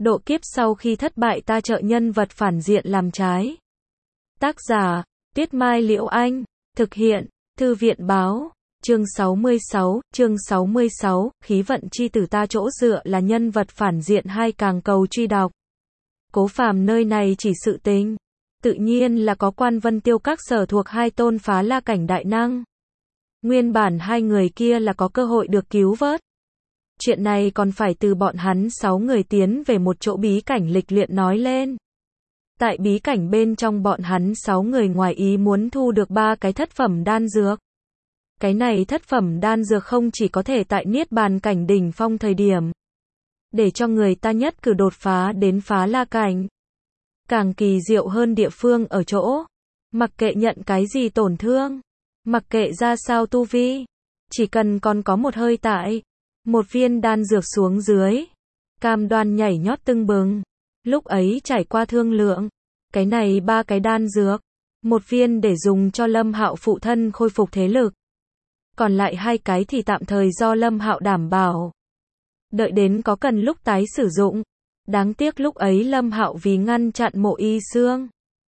Độ kiếp sau khi thất bại ta trợ nhân vật phản diện làm trái. Tác giả, Tuyết Mai Liễu Anh. Thực hiện, Thư viện Báo. Chương 66, khí vận chi tử ta chỗ dựa là nhân vật phản diện hai càng cầu truy đọc. Cố Phàm nơi này chỉ sự tình. Tự nhiên là có Quan Vân Tiêu các sở thuộc hai tôn phá la cảnh đại năng. Nguyên bản hai người kia là có cơ hội được cứu vớt. Chuyện này còn phải từ bọn hắn 6 người tiến về một chỗ bí cảnh lịch luyện nói lên. Tại bí cảnh bên trong bọn hắn 6 người ngoài ý muốn thu được 3 cái thất phẩm đan dược. Cái này thất phẩm đan dược không chỉ có thể tại niết bàn cảnh đỉnh phong thời điểm, để cho người ta nhất cử đột phá đến phá la cảnh. Càng kỳ diệu hơn địa phương ở chỗ, mặc kệ nhận cái gì tổn thương, mặc kệ ra sao tu vi, chỉ cần còn có một hơi tại, một viên đan dược xuống dưới, cam đoan nhảy nhót tưng bừng. Lúc ấy trải qua thương lượng, cái này 3 cái đan dược, một viên để dùng cho Lâm Hạo phụ thân khôi phục thế lực, còn lại 2 cái thì tạm thời do Lâm Hạo đảm bảo, đợi đến có cần lúc tái sử dụng. Đáng tiếc lúc ấy Lâm Hạo vì ngăn chặn Mộ Y Xương,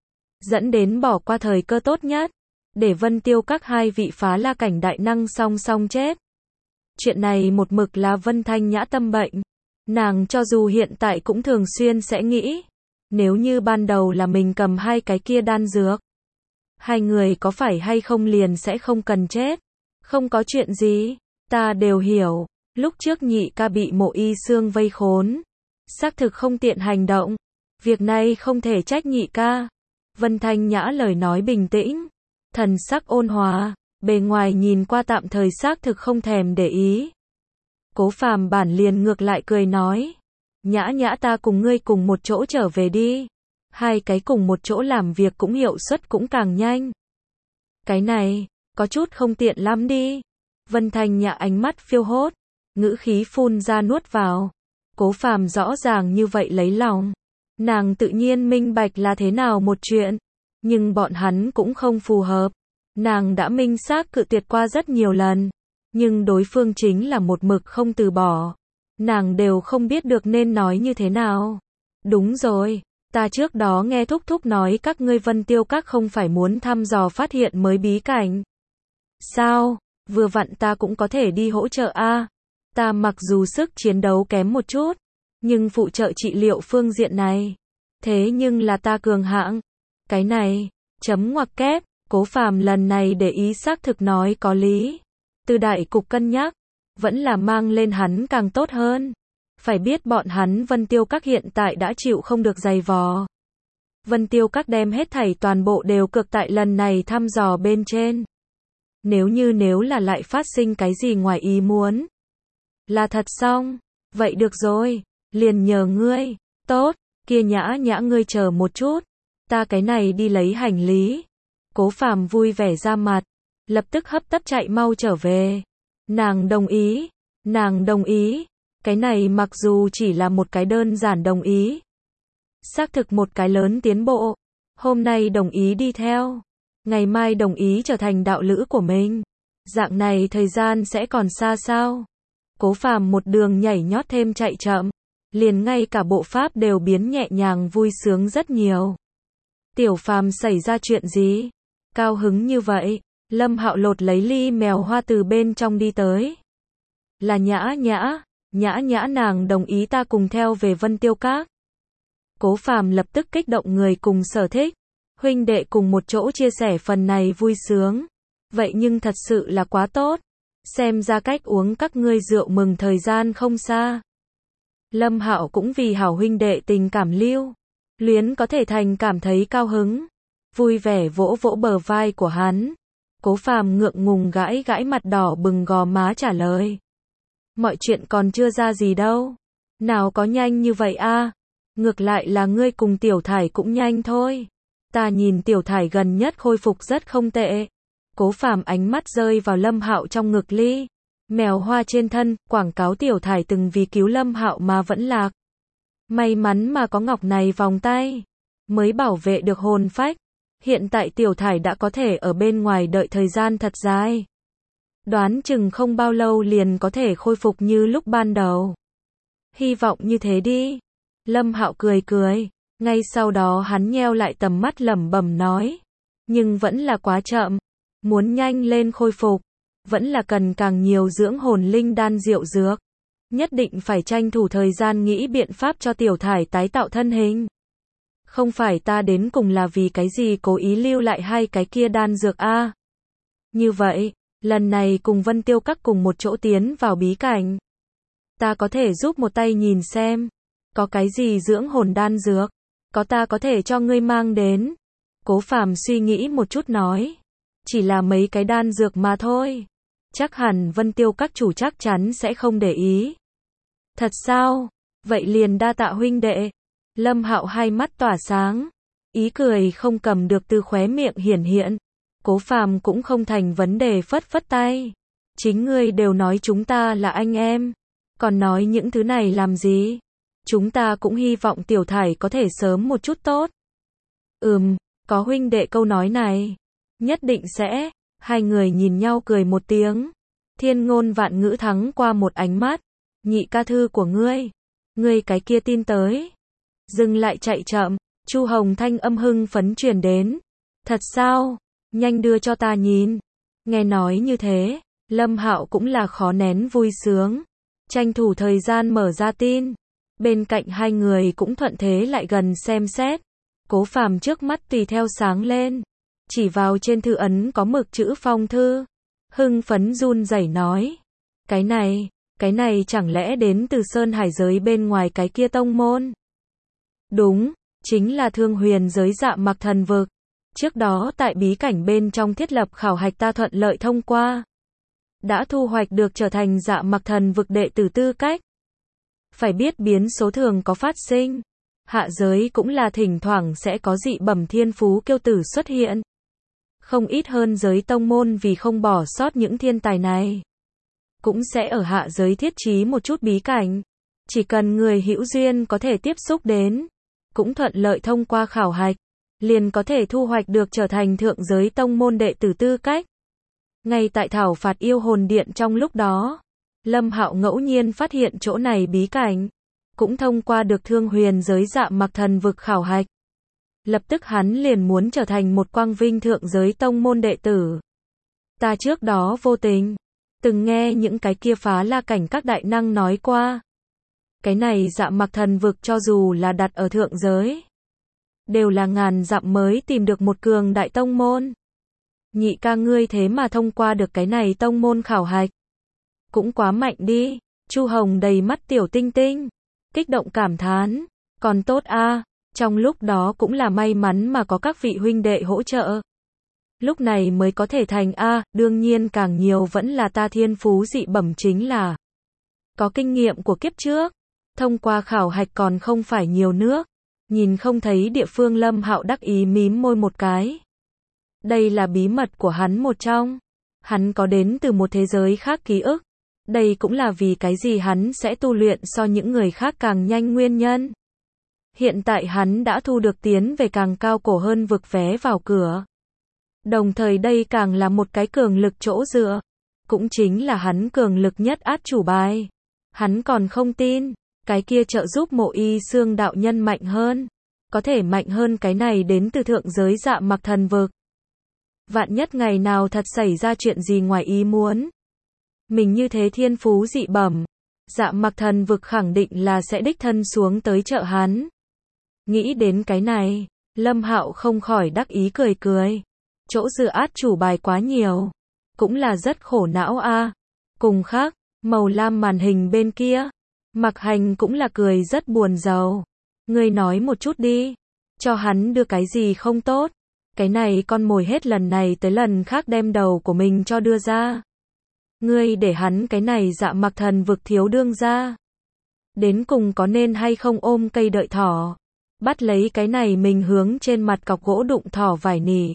dẫn đến bỏ qua thời cơ tốt nhất, để Vân Tiêu các hai vị phá la cảnh đại năng song song chết. Chuyện này một mực là Vân Thanh Nhã tâm bệnh. Nàng cho dù hiện tại cũng thường xuyên sẽ nghĩ, nếu như ban đầu là mình cầm 2 cái kia đan dược, hai người có phải hay không liền sẽ không cần chết. Không có chuyện gì, ta đều hiểu, lúc trước nhị ca bị Mộ Y Xương vây khốn, xác thực không tiện hành động, việc này không thể trách nhị ca. Vân Thanh Nhã lời nói bình tĩnh, thần sắc ôn hòa, bề ngoài nhìn qua tạm thời xác thực không thèm để ý. Cố Phàm bản liền ngược lại cười nói, Nhã Nhã ta cùng ngươi cùng một chỗ trở về đi, 2 cái cùng một chỗ làm việc cũng hiệu suất cũng càng nhanh. Cái này, có chút không tiện lắm đi. Vân Thanh Nhã ánh mắt phiêu hốt, ngữ khí phun ra nuốt vào. Cố Phàm rõ ràng như vậy lấy lòng, nàng tự nhiên minh bạch là thế nào một chuyện, nhưng bọn hắn cũng không phù hợp. Nàng đã minh xác cự tuyệt qua rất nhiều lần, nhưng đối phương chính là một mực không từ bỏ. Nàng đều không biết được nên nói như thế nào. Đúng rồi, ta trước đó nghe Thúc Thúc nói các ngươi Vân Tiêu các không phải muốn thăm dò phát hiện mới bí cảnh. Sao, vừa vặn ta cũng có thể đi hỗ trợ a. Ta mặc dù sức chiến đấu kém một chút, nhưng phụ trợ trị liệu phương diện này, thế nhưng là ta cường hãng. Cái này, chấm ngoặc kép. Cố Phàm lần này để ý xác thực nói có lý. Từ đại cục cân nhắc, vẫn là mang lên hắn càng tốt hơn. Phải biết bọn hắn Vân Tiêu các hiện tại đã chịu không được giày vò. Vân Tiêu các đem hết thảy toàn bộ đều cược tại lần này thăm dò bên trên. Nếu là lại phát sinh cái gì ngoài ý muốn, là thật xong. Vậy được rồi, liền nhờ ngươi. Tốt, kia Nhã Nhã ngươi chờ một chút, ta cái này đi lấy hành lý. Cố Phàm vui vẻ ra mặt, lập tức hấp tấp chạy mau trở về. Nàng đồng ý, cái này mặc dù chỉ là một cái đơn giản đồng ý, xác thực một cái lớn tiến bộ. Hôm nay đồng ý đi theo, ngày mai đồng ý trở thành đạo lữ của mình. Dạng này thời gian sẽ còn xa sao? Cố Phàm một đường nhảy nhót thêm chạy chậm, liền ngay cả bộ pháp đều biến nhẹ nhàng vui sướng rất nhiều. Tiểu Phàm xảy ra chuyện gì? Cao hứng như vậy, Lâm Hạo lột lấy ly mèo hoa từ bên trong đi tới. Là Nhã Nhã nàng đồng ý ta cùng theo về Vân Tiêu các. Cố Phàm lập tức kích động người cùng sở thích, huynh đệ cùng một chỗ chia sẻ phần này vui sướng. Vậy nhưng thật sự là quá tốt, xem ra cách uống các ngươi rượu mừng thời gian không xa. Lâm Hạo cũng vì hảo huynh đệ tình cảm lưu luyến có thể thành cảm thấy cao hứng, vui vẻ vỗ vỗ bờ vai của hắn. Cố Phàm ngượng ngùng gãi gãi mặt đỏ bừng gò má trả lời, mọi chuyện còn chưa ra gì đâu. Nào có nhanh như vậy a? Ngược lại là ngươi cùng Tiểu Thải cũng nhanh thôi. Ta nhìn Tiểu Thải gần nhất khôi phục rất không tệ. Cố Phàm ánh mắt rơi vào Lâm Hạo trong ngực ly mèo hoa trên thân, quảng cáo Tiểu Thải từng vì cứu Lâm Hạo mà vẫn lạc. May mắn mà có ngọc này vòng tay, mới bảo vệ được hồn phách. Hiện tại Tiểu Thải đã có thể ở bên ngoài đợi thời gian thật dài. Đoán chừng không bao lâu liền có thể khôi phục như lúc ban đầu. Hy vọng như thế đi. Lâm Hạo cười cười. Ngay sau đó hắn nheo lại tầm mắt lẩm bẩm nói. Nhưng vẫn là quá chậm. Muốn nhanh lên khôi phục. Vẫn là cần càng nhiều dưỡng hồn linh đan diệu dược. Nhất định phải tranh thủ thời gian nghĩ biện pháp cho Tiểu Thải tái tạo thân hình. Không phải ta đến cùng là vì cái gì cố ý lưu lại hai cái kia đan dược a? Như vậy, lần này cùng Vân Tiêu Các cùng một chỗ tiến vào bí cảnh. Ta có thể giúp một tay nhìn xem. Có cái gì dưỡng hồn đan dược? Có ta có thể cho ngươi mang đến. Cố Phàm suy nghĩ một chút nói. Chỉ là mấy cái đan dược mà thôi. Chắc hẳn Vân Tiêu Các chủ chắc chắn sẽ không để ý. Thật sao? Vậy liền đa tạ huynh đệ. Lâm Hạo hai mắt tỏa sáng. Ý cười không cầm được từ khóe miệng hiển hiện. Cố Phàm cũng không thành vấn đề phất phất tay. Chính ngươi đều nói chúng ta là anh em. Còn nói những thứ này làm gì? Chúng ta cũng hy vọng Tiểu Thải có thể sớm một chút tốt. Có huynh đệ câu nói này. Nhất định sẽ. Hai người nhìn nhau cười một tiếng. Thiên ngôn vạn ngữ thắng qua một ánh mắt. Nhị ca thư của ngươi. Ngươi cái kia tin tới. Dừng lại chạy chậm. Chu Hồng thanh âm hưng phấn truyền đến. Thật sao? Nhanh đưa cho ta nhìn. Nghe nói như thế, Lâm Hạo cũng là khó nén vui sướng. Tranh thủ thời gian mở ra tin. Bên cạnh hai người cũng thuận thế lại gần xem xét. Cố Phàm trước mắt tùy theo sáng lên. Chỉ vào trên thư ấn có mực chữ phong thư. Hưng phấn run rẩy nói. Cái này chẳng lẽ đến từ Sơn Hải giới bên ngoài cái kia tông môn? Đúng, chính là Thương Huyền giới Dạ Mặc Thần Vực. Trước đó tại bí cảnh bên trong thiết lập khảo hạch ta thuận lợi thông qua. Đã thu hoạch được trở thành Dạ Mặc Thần Vực đệ tử tư cách. Phải biết biến số thường có phát sinh. Hạ giới cũng là thỉnh thoảng sẽ có dị bẩm thiên phú kiêu tử xuất hiện. Không ít hơn giới tông môn vì không bỏ sót những thiên tài này. Cũng sẽ ở hạ giới thiết trí một chút bí cảnh. Chỉ cần người hữu duyên có thể tiếp xúc đến. Cũng thuận lợi thông qua khảo hạch. Liền có thể thu hoạch được trở thành thượng giới tông môn đệ tử tư cách. Ngay tại thảo phạt yêu hồn điện trong lúc đó. Lâm Hạo ngẫu nhiên phát hiện chỗ này bí cảnh. Cũng thông qua được Thương Huyền giới Dạ Mặc Thần Vực khảo hạch. Lập tức hắn liền muốn trở thành một quang vinh thượng giới tông môn đệ tử. Ta trước đó vô tình. Từng nghe những cái kia phá la cảnh các đại năng nói qua. Cái này Dạ Mặc Thần Vực cho dù là đặt ở thượng giới. Đều là ngàn dặm mới tìm được một cường đại tông môn. Nhị ca ngươi thế mà thông qua được cái này tông môn khảo hạch. Cũng quá mạnh đi. Chu Hồng đầy mắt tiểu tinh tinh. Kích động cảm thán. Còn tốt a, trong lúc đó cũng là may mắn mà có các vị huynh đệ hỗ trợ. Lúc này mới có thể thành a, đương nhiên càng nhiều vẫn là ta thiên phú dị bẩm chính là. Có kinh nghiệm của kiếp trước. Thông qua khảo hạch còn không phải nhiều nước. Nhìn không thấy địa phương Lâm Hạo đắc ý mím môi một cái. Đây là bí mật của hắn một trong. Hắn có đến từ một thế giới khác ký ức. Đây cũng là vì cái gì hắn sẽ tu luyện so những người khác càng nhanh nguyên nhân. Hiện tại hắn đã thu được tiến về càng cao cổ hơn vực vé vào cửa. Đồng thời đây càng là một cái cường lực chỗ dựa. Cũng chính là hắn cường lực nhất át chủ bài. Hắn còn không tin. Cái kia trợ giúp Mộ Y Xương đạo nhân mạnh hơn. Có thể mạnh hơn cái này đến từ thượng giới Dạ Mặc Thần Vực. Vạn nhất ngày nào thật xảy ra chuyện gì ngoài ý muốn. Mình như thế thiên phú dị bẩm. Dạ Mặc Thần Vực khẳng định là sẽ đích thân xuống tới trợ hắn. Nghĩ đến cái này, Lâm Hạo không khỏi đắc ý cười cười. Chỗ dựa át chủ bài quá nhiều. Cũng là rất khổ não a. Cùng khác, màu lam màn hình bên kia. Mặc Hành cũng là cười rất buồn rầu. Ngươi nói một chút đi. Cho hắn đưa cái gì không tốt. Cái này con mồi hết lần này tới lần khác đem đầu của mình cho đưa ra. Ngươi để hắn cái này Dạ Mặc Thần Vực thiếu đương ra. Đến cùng có nên hay không ôm cây đợi thỏ. Bắt lấy cái này mình hướng trên mặt cọc gỗ đụng thỏ vải nỉ.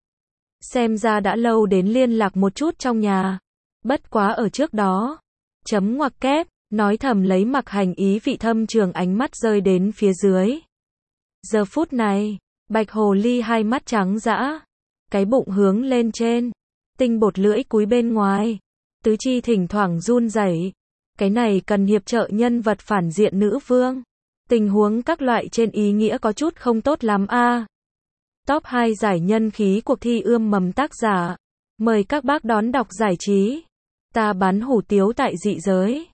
Xem ra đã lâu đến liên lạc một chút trong nhà. Bất quá ở trước đó. Chấm ngoặc kép. Nói thầm lấy Mặc Hành ý vị thâm trường ánh mắt rơi đến phía dưới. Giờ phút này, Bạch Hồ Ly hai mắt trắng dã. Cái bụng hướng lên trên. Tinh bột lưỡi cúi bên ngoài. Tứ chi thỉnh thoảng run rẩy. Cái này cần hiệp trợ nhân vật phản diện nữ vương. Tình huống các loại trên ý nghĩa có chút không tốt lắm a. Top 2 giải nhân khí cuộc thi ươm mầm tác giả. Mời các bác đón đọc giải trí. Ta bán hủ tiếu tại dị giới.